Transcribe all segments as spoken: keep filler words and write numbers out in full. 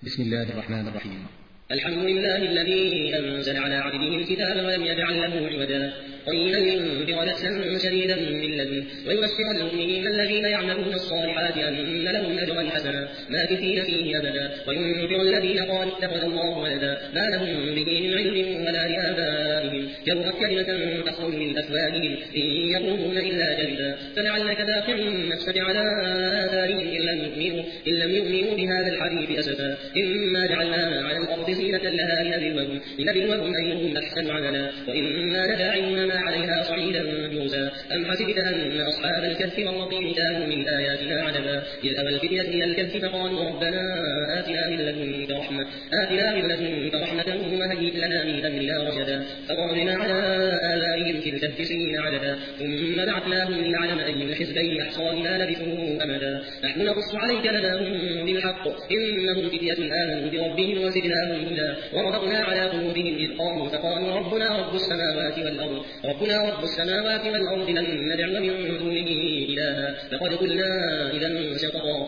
بسم الله الرحمن الرحيم. الحمد لله الذي أنزل على عبده الكتاب ولم يجعل له عوجا قيما لينذر بأسا شديدا من لدنه ويبشر المؤمنين الذين يعملون الصالحات أن لهم أجرا حسنا ماكثين فيه أبدا وينذر الذين قالوا اتخذ الله ولدا ما لهم به من علم ولا لآبائهم كبرت كلمة تخرج من أفواههم إن يقولون إلا كذبا فلعلك باخع نفسك على آثارهم إن لم يؤمنوا إن لم يؤمنوا بهذا الحديث أسفا إنا جعلنا على الأرض زينة لها لنبلوهم لنبلوهم أيهم أحسن عملا وإنا لجاعلون ما عليها صعيدا جوزا أم حسبت أن أصحاب الكهف والرقيم كانوا من آياتنا عجبا إذ أوى الفتية إلى الكهف فقالوا ربنا آتنا من لدنك رحمة آتنا من لدنك رحمة وهيئ لنا من أمرنا رشدا فضربنا على آذانهم في الكهف سنين عددا ثم بعثناهم لنعلم أي الحزبين أحصى لما لبثوا أمدا نحن نقص عليك نبأهم بالحق إنهم فتية آمنوا بربهم وزدناهم هدى وربطنا على قلوبهم إذ قاموا فقالوا ربنا رب السماوات والأرض ربنا رب السماوات والأرض لن ندعو من دونه إلها لقد قلنا إذا شططا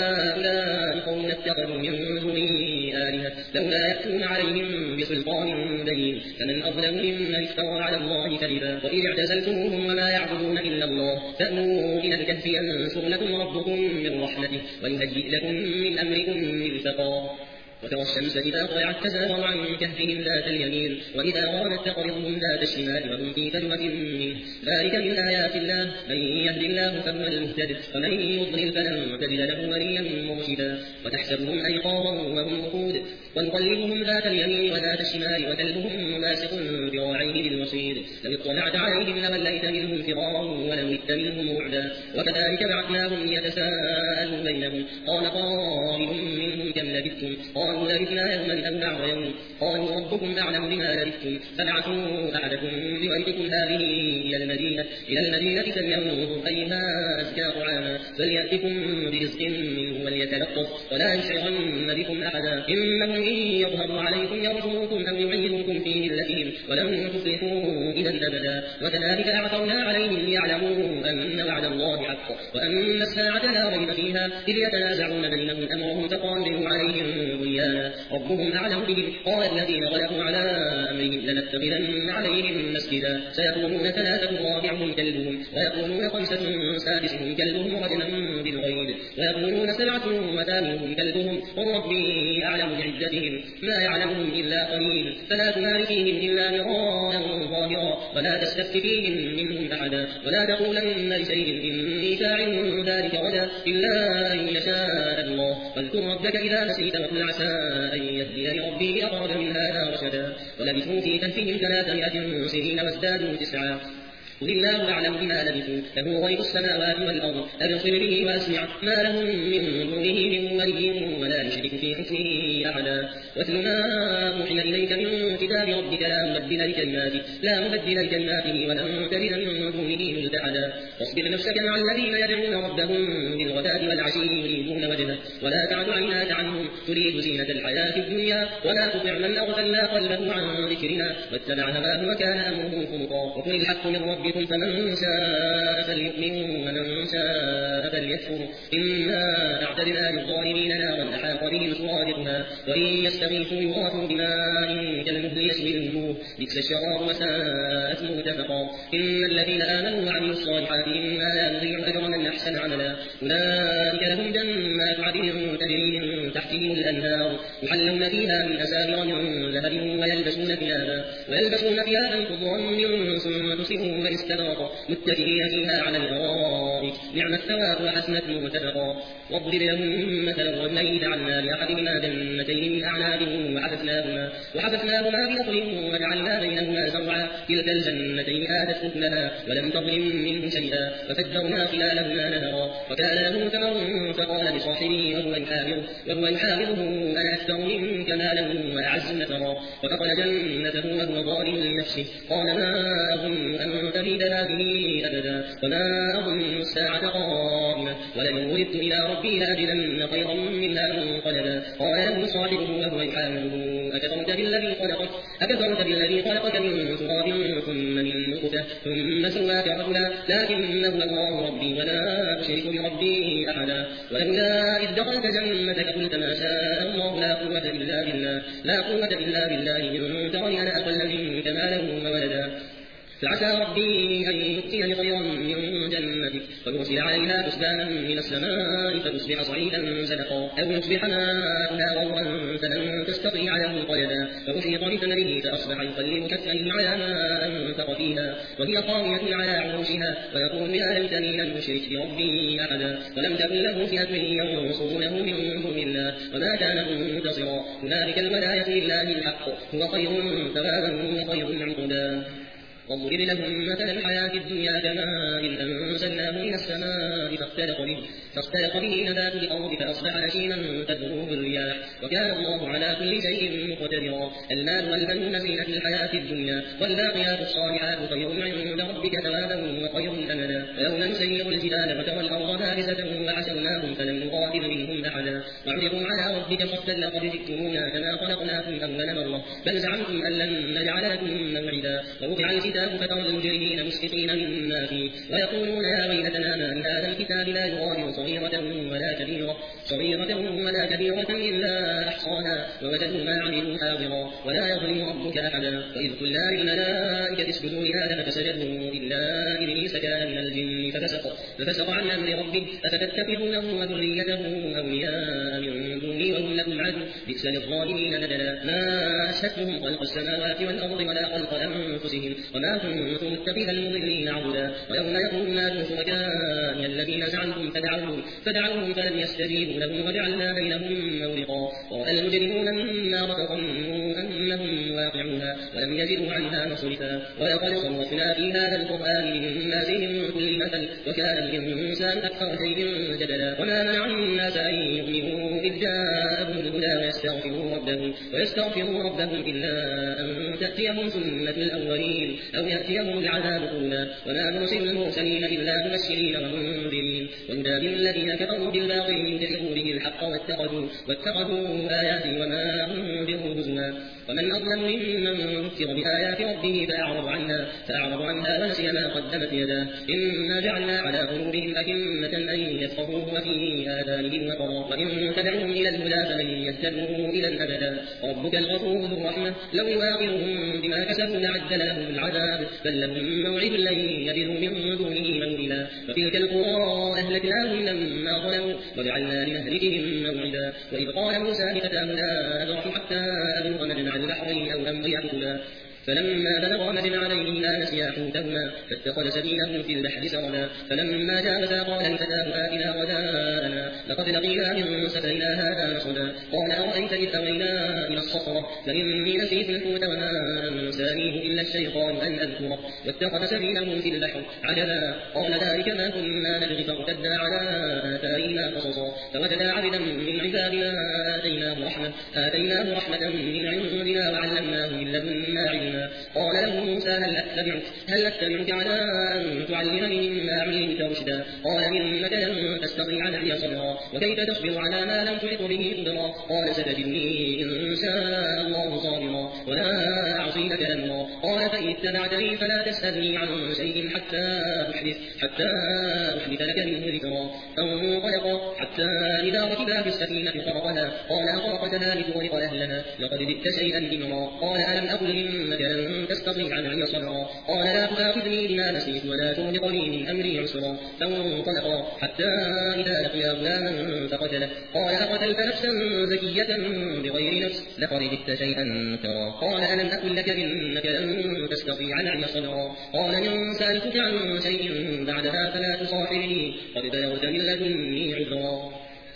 هؤلاء قوم اتخذوا من دونه آلهة لولا يأتون عليهم بسلطان بين فمن أظلم ممن افترى على الله كذبا وإذ اعتزلتموهم وما يعبدون إلا الله فأووا إلى الكهف ينشر لكم ربكم من رحمته ويهيئ لكم من أمركم مرفقا وترى الشمس إذا طلعت تزاور عن كهفهم ذات اليمين وإذا غابت تقرضهم ذات الشمال وهم في فجوة منه ذلك من آيات الله من يهد الله فهو المهتد ومن يضلل فلن تجد له وليا مرشدا وتحسبهم أيقاظا وهم رقود ونقلبهم ذات اليمين وذات الشمال وكلبهم ماسك ذراعيه بالوصيد لو اطلعت عليهم لوليت منهم فرارا ولولئت منهم رعدا وكذلك بعثناهم ليتساءلوا بينهم قال قائل منهم كم لبثتم قالوا لبثنا يوما أو بعض يوم قالوا ربكم أعلم بما لبثتم فابعثوا أحدكم بورقكم هذه إلى المدينة إلى المدينة فلينظر أيها أزكى طعاما فليأتكم برزق منه وليتلطف ولا يشعرن بكم أحدا إنهم إن يظهروا عليكم يرجوكم أو يعيدوكم في ملتهم ولن تفلحوا إذا أبدا وكذلك أعثرنا عليهم ليعلموا أن وعد الله حق وأن الساعة لا ريب فيها إذ يتنازعون بينهم أمرهم فقالوا عليهم بنيانا ربهم أعلم بهم قال الذين غلبوا على أمرهم لنتخذن عليهم مسجدا سيقولون ثلاثة رابعهم كلبهم ويقولون خمسة سادسهم كلبهم رجما بالغيب ويقولون سبعة وثامنهم كلبهم قل ربي أعلم بعدتهم ما يعلمهم إلا قليل فلا تمار فيهم إلا مراء ظاهرا ولا تستفت فيهم منهم أحدا ولا تقولن لشيء إني فاعل ذلك غدا إلا أن يشاء الله واذكر ربك إذا نسيت وقل عسى أن يهديني ربي أقرب من هذا رشدا ولبثوا في كهفهم ثلاثمائة سنين وازدادوا تسعا قل الله أعلم بما لبثوا له غيب السماوات والأرض أبصر به وأسمع ما لهم من دونه من ولي ولا يشرك في حكمه أحدا واتل ما أوحي إليك من كتاب ربك لا مبدل لكلماته لا مبدل لكلماته ولن تجد من دونه ملتحدا واصبر نفسك مع الذين يدعون ربهم بالغداة والعشي يريدون وجهه ولا تعد عيناك عنهم تريد زينة الحياة الدنيا ولا تطع من أغفلنا قلبه عن ذكرنا واتبع هواه وكان أمره فرطا وقل الحق من ربكم فمن شاء فليؤمن ومن شاء فليكفر إنا أعتدنا للظالمين نارا أحاط بهم سرادقها وإن يستغيثوا يغاثوا بماء كالمهل يشوي الوجوه بئس الشراب وساءت مرتفقا إن الذين آمنوا وعملوا الصالحات إنا لا نضيع أجر من أحسن عملا أولئك لهم جنات عدن تجري من تحتهم الأنهار يحلون فيها من أساور من ذهب ويلبسون ثيابا ويلبسون ثيابا خضرا من سندس واستبرق متكئين فيها على الأرائك نعم الثواب وحسنت مرتفقا واضرب لهم مثل الرجلين جعلنا لأحدهما جنتين من أعناب وحففناهما وحففناهما بنخل وجعلنا بينهما زرعا كلتا الجنتين آتت أكلها ولم تظلم منه شيئا ففجرنا خلالهما نهرا وكان له ثمر فقال لصاحبه وهو يحاوره وهو يحاوره أنا أكثر منك مالا وأعز نفرا ودخل جنته وهو ظالم لنفسه قال ما أظن أن تبيد هذه أبدا وما أظن الساعة قائمة ولئن ولدت إلى ربي لأجدن خيرا منها منقلبا قال له صاحبه وهو يحاوره أكفرت بالذي خلقك أكفرت بالذي خلقك من تراب ثم من نطفة ثم سواك رجلا لكن هو الله ربي ولا أشرك بربي أحدا ولولا إذ دخلت جنتك قلت شئت ما شاء الله لا قوة إلا بالله لا قوة إلا بالله إن ترني أنا أقل منك مالا وولدا فعسى ربي أن يؤتيني خيرا من جنتك ويرسل عليها حسبانا من السماء فتصبح صعيدا زلقا أو يصبح ماؤها غورا فلن تستطيع له طلبا فأحيط بثمره فأصبح يقلب كفيه على ما أنفق فيها وهي خاوية على عروشها ويقول يا ليتني لم أشرك بربي أحدا ولم تكن له فئة ينصرونه من دون الله وما كان منتصرا هنالك الولاية لله الحق هو خير ثوابا وخير عقبا واضرب لهم مثل الحياة الدنيا كماء أنزلناه من السماء فاختلط به فاختلط به نبات الأرض فأصبح هشيما تذروه الرياح وكان الله على كل شيء مقتدرا المال والبنون زينة الحياة الدنيا والباقيات الصالحات خير عند ربك ثوابا وخير أمدا ويوم نسير الجبال وترى الأرض بارزة وحشرناهم فلم نغادر منهم أحدا وعرضوا على ربك صفا لقد جئتمونا كما خلقناكم أول مرة بل زعمتم أن لن نجعل لكم موعدا ورفع الكتاب فترى المجرمين مشفقين مما فيه ويقولون يا ويلتنا ما لهذا الكتاب لا يغادر صغيرة ولا كبيرة صغيرة ولا كبيرة إلا أحصاها ووجدوا ما عملوا حاضرا ولا يظلم ربك أحدا وإذ قلنا للملائكة اسجدوا لآدم فسجدوا إلا إبليس كان من الجن ففسق ففسق عن أمر ربه أفتتخذونه وذريته أولياء من دوني وهم لكم عدو بئس للظالمين بدلا ما أشهدتهم خلق السماوات والأرض ولا خلق أنفسهم وما كنت متخذ المضلين عبدا ويوم يقول نادوا شركائي الذين زعمتم فدعوهم فدعوهم فلم يستجيبوا لهم وجعلنا بينهم موبقا ورأى المجرمون النار فظنوا أنهم واقعوها ولم يجدوا عنها مصرفا ولقد صرفنا في هذا القرآن للناس من كل مثل وكان الإنسان أكثر شيء جدلا وما منع الناس أن يؤمنوا إذ جاءهم الهدى ويستغفروا ربهم ويستغفروا ربهم إلا أن تأتيهم سنة الأولين أو يأتيهم العذاب قولا وما نرسل المرسلين إلا مبشرين ومنذرين ويجادل الذين كفروا بالباطل ليدحضوا به الحق واتخذوا, واتخذوا آياتي وما أنذروا هزوا ومن أظلم ممن ذكر بآيات ربه فأعرض عنها فأعرض عنها ونسي ما قدمت يداه إنا جعلنا على قلوبهم أكنة أن يفقهوه وفي آذانهم وقرا وإن تدعوهم إلى الهدى فلن يهتدوا إذا أبدا ربك الغفور ذو الرحمة لو يواخرهم بما كسبوا لعجل لهم العذاب بل لهم موعد لن يجدوا من دونه موئلا وتلك القرى أهلكناهم لما ظلموا وجعلنا لمهلكهم موعدا وإذ قال موسى لفتاه لا أبرح حتى أبلغ مجمع البحرين أو أمضي حقبا فلما بلغ مجمع بينهما نسيا حوتهما فاتخذ سبيله في البحر سربا فلما جاوزا قال لفتاه آتنا غداءنا لقد لقينا من سفرنا هذا نصبا قال أرأيت إذ أوينا إلى الصخرة فإني نسيت الحوت وما أنسانيه إلا الشيطان أن أذكره واتخذ سبيله في البحر عجبا قال ذلك ما كنا نبغي فارتدا على آثارهما قصصا فوجدا عبدا من عبادنا آتيناه رحمة آتيناه رحمة من عندنا وعلمناه من لدنا علما قال له موسى هل أتبعك, هل أتبعك على أن تعلمني مما علمت رشدا قال إنك لن تستطيع معي صبرا وكيف تصبر على ما لم تحط به قدرا قال ستجدني إن شاء الله صابرا ولا أعصي لك أمرا قال فإن اتبعتني فلا تسألني عن شيء حتى أحدث حتى أحدث لك منه ذكرا فانطلقا حتى إذا ركبا في السفينة خرقها قال أخرقتها لتغرق أهلها لقد جئت شيئا إمرا قال ألم أقل إنك لن تستطيع معي صبرا قال لا تؤاخذني بما نسيت ولا ترهقني من أمري عسرا فانطلقا حتى إذا لقيا غلاما فقتله قال أقتلت نفسا زكية بغير نفس لقد جئت شيئا نكرا قال ألم أقل لك إنك لن تستطيع معي صبرا قال إن سألتك عن شيء بعدها فلا تصاحبني قد بلغت من لدني عذرا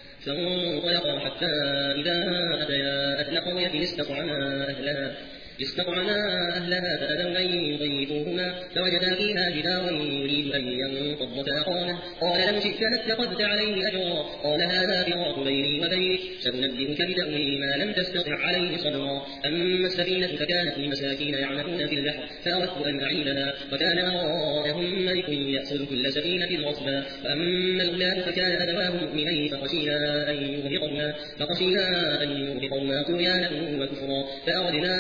فانطلقا حتى إذا أتيا أهل قرية استطعما أهلها استطعما أهلها فأبوا أن يضيفوهما فوجدا فيها جدارا يريد أن ينقض فأقامه قال لو شئت لاتخذت عليه أجرا قال هذا فراق بيني وبينك سأنبئك بتأويل ما لم تستطع عليه صبرا أما السفينة فكانت لمساكين يعملون في البحر فأردت أن أعيدها وكان وراءهم ملك يأخذ كل سفينة غصبا فأما الغلام فكان أبواه مؤمنين فخشينا أن يرهقهما فخشينا أن يرهقهما طغيانا وكفرا فأردنا أن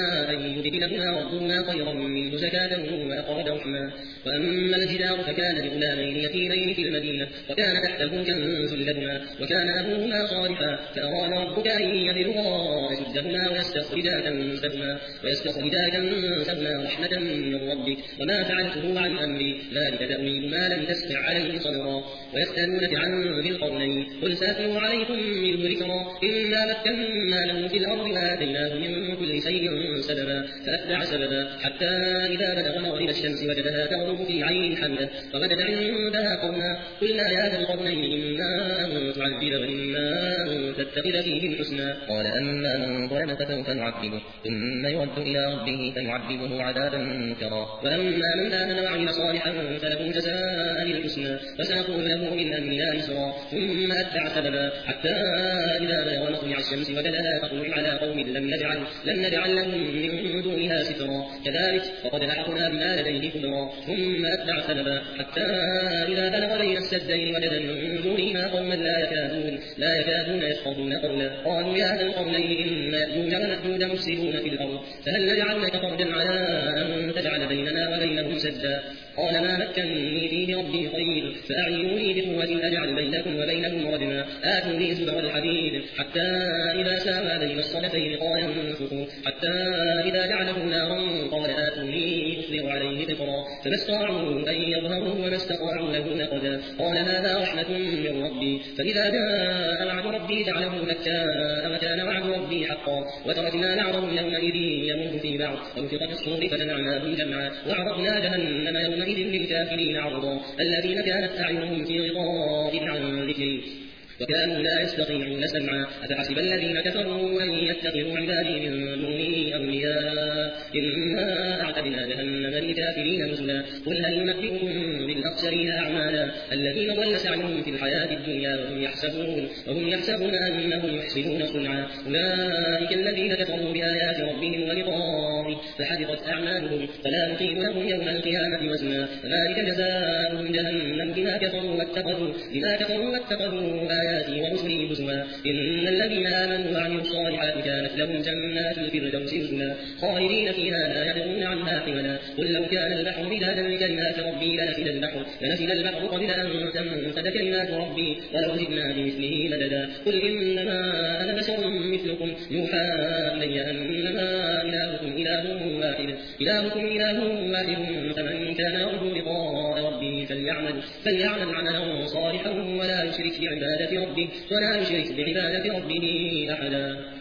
أن يبدلهما ربهما خيرا منه زكاة وأقرب رحما. وأما الجدار فكان لغلامين يتيمين في المدينة وكان تحته كنز لهما وكان أبوهما صالحا فأراد ربك أن يبلغا أشدهما ويستخرجا كنزهما ويستخرجا كنزهما رحمة من ربك وما فعلته عن أمري ذلك تأويل ما لم تستطع عليه صبرا. ويسألونك عن ذي القرنين قل سأتلو عليكم منه ذكرا إنا مكنا له في الأرض وآتيناه من كل شيء سببا فأتبع سببا حتى إذا بلغ مغرب الشمس وجدها تغرب في عين حميدة فوجد عندها قوما قلنا يا ذا القرنين إما أن تعذب وإما أن تتخذ فيهم حسنا قال أما من ظلم فسوف نعذبه ثم يرد إلى ربه فيعذبه عذابا نكرا. وأما من آمن وعمل صالحا فله جزاء الحسنى وسنقول له من أمرنا يسرا ثم أتبع سببا حتى إذا بلغ مطلع الشمس وجدها تطلع على قوم لم نجعل لم نجعل لهم من دونها سترا كذلك فقد أحطنا بما لديه خبرا. ثم أتبع سببا حتى إذا بلغ بين السدين وجد من دونهما قوما لا يكادون لا يكادون يفقهون قولا قالوا يا ذا القرنين إن يأجوج ومأجوج مفسدون في الأرض فهل نجعل لك فرجا على أن تجعل بيننا وبينهم سدا قال ما مكنني فيه ربي خير فأعينوني بقوة أجعل بينكم وبينهم ردما آتوني زبر الحديد حتى إذا ساوى بين الصدفين قال انفخوا حتى إذا جعله نارا قال آتوني أفرغ عليه قطرا فما استطاعوا أن يظهروا وما استطاعوا له نقدا قال هذا رحمة من ربي فإذا جاء وعد ربي جعله دكاء وكان وعد ربي حقا وتركنا بعضهم يومئذ يموت في بعض ونفخ في الصور فجمعناهم جمعا وعرضنا جهنم يومئذ للكافرين عرضا الذين كانت أعينهم في غطاء عن ذكري وكانوا لا يستطيعون سمعا أفحسب الذين كفروا أن يتخذوا عبادي من دوني أولياء إنا أعتدنا جهنم للكافرين نزلا قل هل ننبئكم بالأخسرين أعمالا الذين ضل سعيهم في الحياة الدنيا وهم يحسبون وهم يحسبون أنهم يحسنون صنعا أولئك الذين كفروا بآيات ربهم ولقائه فحبطت أعمالهم فلا نقيم لهم يوم القيامة وزنا ذلك جزاؤهم جهنم بما كفروا واتخذوا بما كفروا واتخذوا آياتي ورسلي هزوا إن الذين آمنوا وعملوا الصالحات كانت لهم جنات الفردوس نزلا خالدين فيها لا يبغون عنها حولا قل لو كان البحر مدادا لكلمات ربي لنفد البحر لنفد البحر قبل أن تنفد كلمات ربي ولو جئنا بمثله مددا قل إنما أنا بشر مثلكم يوحى إلي أنما إلهكم إله واحد إلهكم إله واحد فمن كان يرجو لقاء ربه فليعمل فليعمل عملا صالحا ولا يشرك بعبادة ربه ولا يشرك بعبادة ربه أحدا.